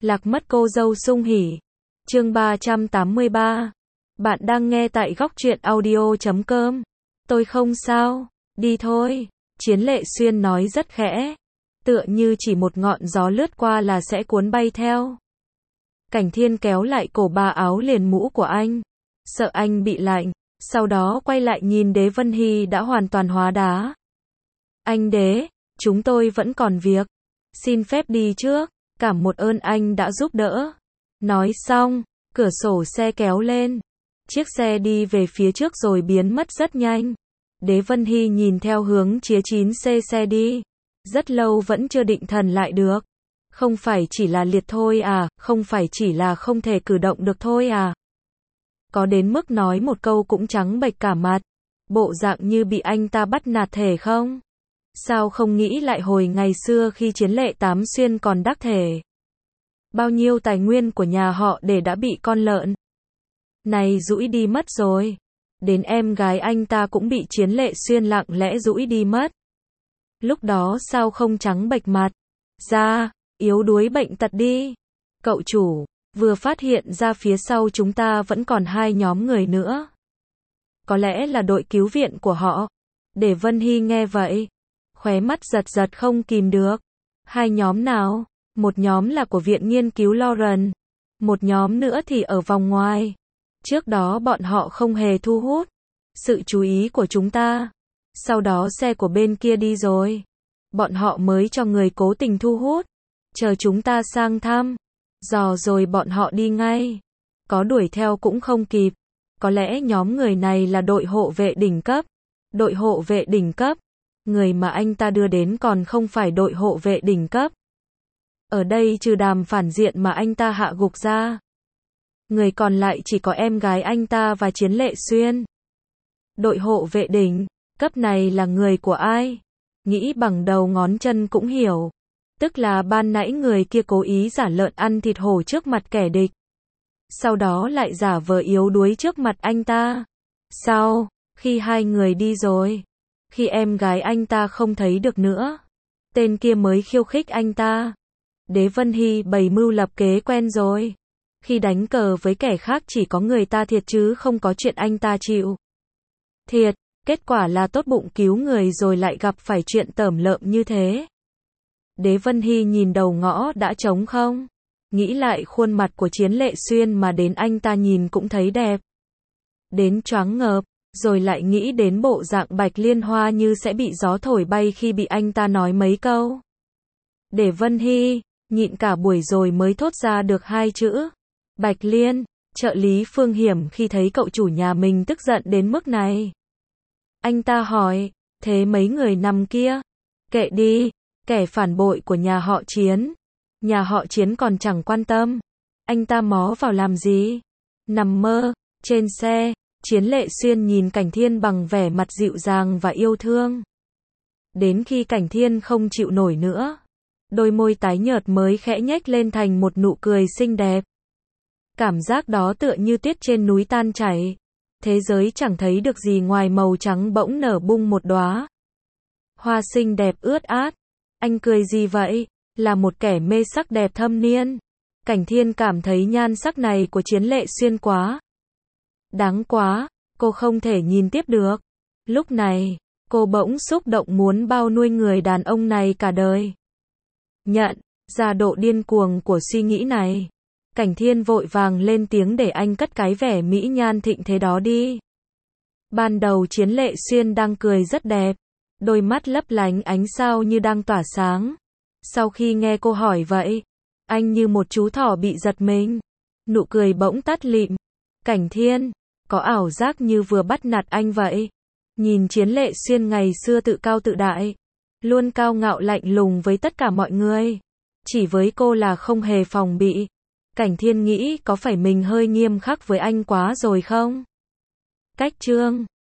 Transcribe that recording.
Lạc mất cô dâu sung hỉ. Chương 383. Bạn đang nghe tại góc truyện audio.com. Tôi không sao, đi thôi. Chiến Lệ Xuyên nói rất khẽ, tựa như chỉ một ngọn gió lướt qua là sẽ cuốn bay theo. Cảnh Thiên kéo lại cổ bà áo liền mũ của anh, sợ anh bị lạnh, sau đó quay lại nhìn Đế Vân Hy đã hoàn toàn hóa đá. Anh Đế, chúng tôi vẫn còn việc, xin phép đi trước, cảm một ơn anh đã giúp đỡ. Nói xong, cửa sổ xe kéo lên, chiếc xe đi về phía trước rồi biến mất rất nhanh. Đế Vân Hy nhìn theo hướng chía 9C xe đi, rất lâu vẫn chưa định thần lại được. Không phải chỉ là liệt thôi à, không phải chỉ là không thể cử động được thôi à. Có đến mức nói một câu cũng trắng bệch cả mặt, bộ dạng như bị anh ta bắt nạt thể không? Sao không nghĩ lại hồi ngày xưa khi Chiến Lệ Tám Xuyên còn đắc thể? Bao nhiêu tài nguyên của nhà họ để đã bị con lợn này rũi đi mất rồi. Đến em gái anh ta cũng bị Chiến Lệ Xuyên lặng lẽ rũi đi mất. Lúc đó sao không trắng bệch mặt ra, yếu đuối bệnh tật đi. Cậu chủ, vừa phát hiện ra phía sau chúng ta vẫn còn hai nhóm người nữa. Có lẽ là đội cứu viện của họ. Để Vân Hy nghe vậy, khóe mắt giật giật không kìm được. Hai nhóm nào? Một nhóm là của viện nghiên cứu Lauren, một nhóm nữa thì ở vòng ngoài. Trước đó bọn họ không hề thu hút sự chú ý của chúng ta. Sau đó xe của bên kia đi rồi, bọn họ mới cho người cố tình thu hút. Chờ chúng ta sang thăm dò rồi bọn họ đi ngay. Có đuổi theo cũng không kịp. Có lẽ nhóm người này là đội hộ vệ đỉnh cấp. Đội hộ vệ đỉnh cấp? Người mà anh ta đưa đến còn không phải đội hộ vệ đỉnh cấp. Ở đây trừ Đàm phản diện mà anh ta hạ gục ra, người còn lại chỉ có em gái anh ta và Chiến Lệ Xuyên. Đội hộ vệ đỉnh cấp này là người của ai? Nghĩ bằng đầu ngón chân cũng hiểu. Tức là ban nãy người kia cố ý giả lợn ăn thịt hổ trước mặt kẻ địch, sau đó lại giả vờ yếu đuối trước mặt anh ta. Sau khi hai người đi rồi, khi em gái anh ta không thấy được nữa, tên kia mới khiêu khích anh ta. Đế Vân Hy bày mưu lập kế quen rồi. Khi đánh cờ với kẻ khác chỉ có người ta thiệt chứ không có chuyện anh ta chịu thiệt. Kết quả là tốt bụng cứu người rồi lại gặp phải chuyện tởm lợm như thế. Đế Vân Hy nhìn đầu ngõ đã trống không, nghĩ lại khuôn mặt của Chiến Lệ Xuyên mà đến anh ta nhìn cũng thấy đẹp đến choáng ngợp, rồi lại nghĩ đến bộ dạng Bạch Liên Hoa như sẽ bị gió thổi bay khi bị anh ta nói mấy câu. Đế Vân Hy nhịn cả buổi rồi mới thốt ra được hai chữ Bạch Liên. Trợ lý Phương Hiểm khi thấy cậu chủ nhà mình tức giận đến mức này, anh ta hỏi, thế mấy người nằm kia? Kệ đi, kẻ phản bội của nhà họ Chiến. Nhà họ Chiến còn chẳng quan tâm. Anh ta mó vào làm gì? Nằm mơ. Trên xe, Chiến Lệ Xuyên nhìn Cảnh Thiên bằng vẻ mặt dịu dàng và yêu thương. Đến khi Cảnh Thiên không chịu nổi nữa, đôi môi tái nhợt mới khẽ nhếch lên thành một nụ cười xinh đẹp. Cảm giác đó tựa như tuyết trên núi tan chảy. Thế giới chẳng thấy được gì ngoài màu trắng bỗng nở bung một đóa hoa xinh đẹp ướt át. Anh cười gì vậy? Là một kẻ mê sắc đẹp thâm niên. Cảnh Thiên cảm thấy nhan sắc này của Chiến Lệ Xuyên quá đáng quá, cô không thể nhìn tiếp được. Lúc này, cô bỗng xúc động muốn bao nuôi người đàn ông này cả đời. Nhận ra độ điên cuồng của suy nghĩ này, Cảnh Thiên vội vàng lên tiếng để anh cất cái vẻ mỹ nhan thịnh thế đó đi. Ban đầu Chiến Lệ Xuyên đang cười rất đẹp, đôi mắt lấp lánh ánh sao như đang tỏa sáng. Sau khi nghe cô hỏi vậy, anh như một chú thỏ bị giật mình, nụ cười bỗng tắt lịm. Cảnh Thiên có ảo giác như vừa bắt nạt anh vậy. Nhìn Chiến Lệ Xuyên ngày xưa tự cao tự đại, luôn cao ngạo lạnh lùng với tất cả mọi người, chỉ với cô là không hề phòng bị. Cảnh Thiên nghĩ có phải mình hơi nghiêm khắc với anh quá rồi không? Cách chương